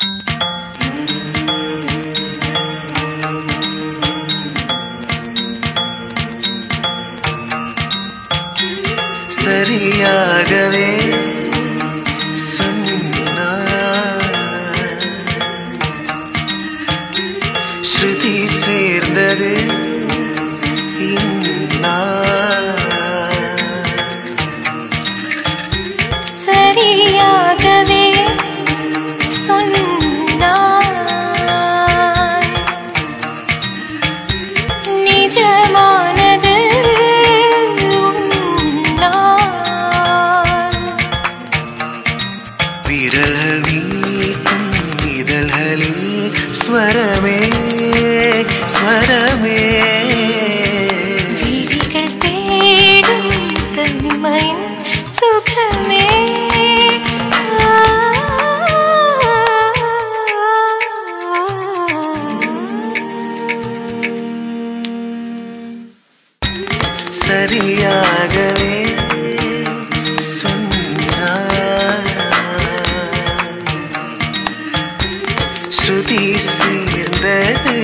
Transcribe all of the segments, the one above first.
சரியாகவே சொன்னாய், ஸ்ருதி சேர்ந்தது சரியாகவே சொன்னாய், நிஜமானது விரல்கள் மீட்டும் இதழ்களில் ஸ்வரமே ஸ்வரமே, விழிகள் தேடும் தனிமையின் சுகமே. சரியாகவே சொன்னாய், ஸ்ருதி சேர்ந்தது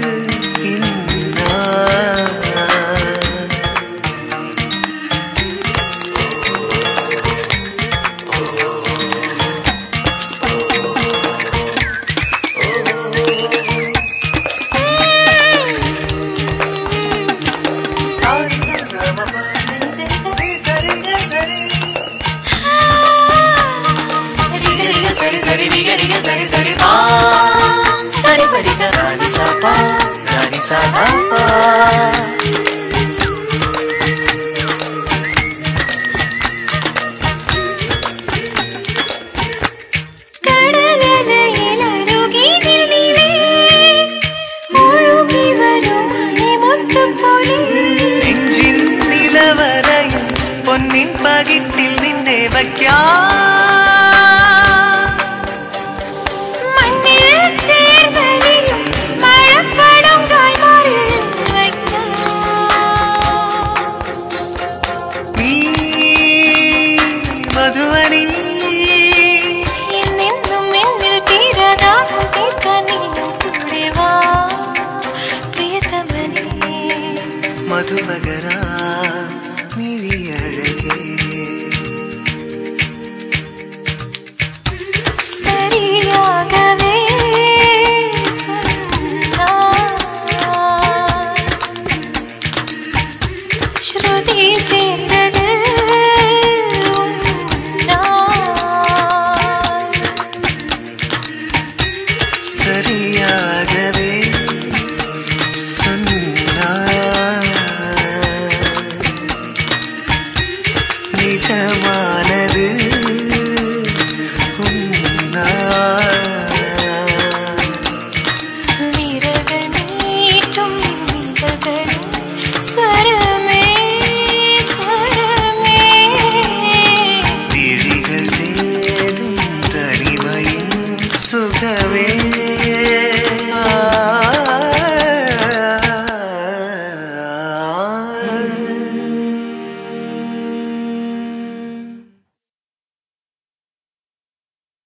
சரி சரி விகரிக சரி சரி பா சரி பரிக ராணி சாப்பா ராணி சாப்பா. கடலலையில் அருகினிலே ஒழுகி வரும் மணிமுத்து போலே, நெஞ்சின் நிலவரையில் பொன்னின் பகிட்டில் நின்னே வைக்கா, மண்ணில் சேர்ந்ததிலும் மழப்படும் காய்மாரில் வைத்தான். நீ மதுவனி என்னென்னும் என்னில் தீரதாகும் தீர்க்க நீயும் கூடவா பிரியதமனே. மதுபகரா மிழி அழகே, சரியாகவே சொன்னாய், ஸ்ருதி சேர்ந்தது உன்னாய். சரியாகவே சொன்னாய், நிஜமானது விரல்கள் மீட்டும் இதழ்களின் ஸ்வரமே ஸ்வரமே, விழிகள் தேடும் தனிமையின் சுகமே.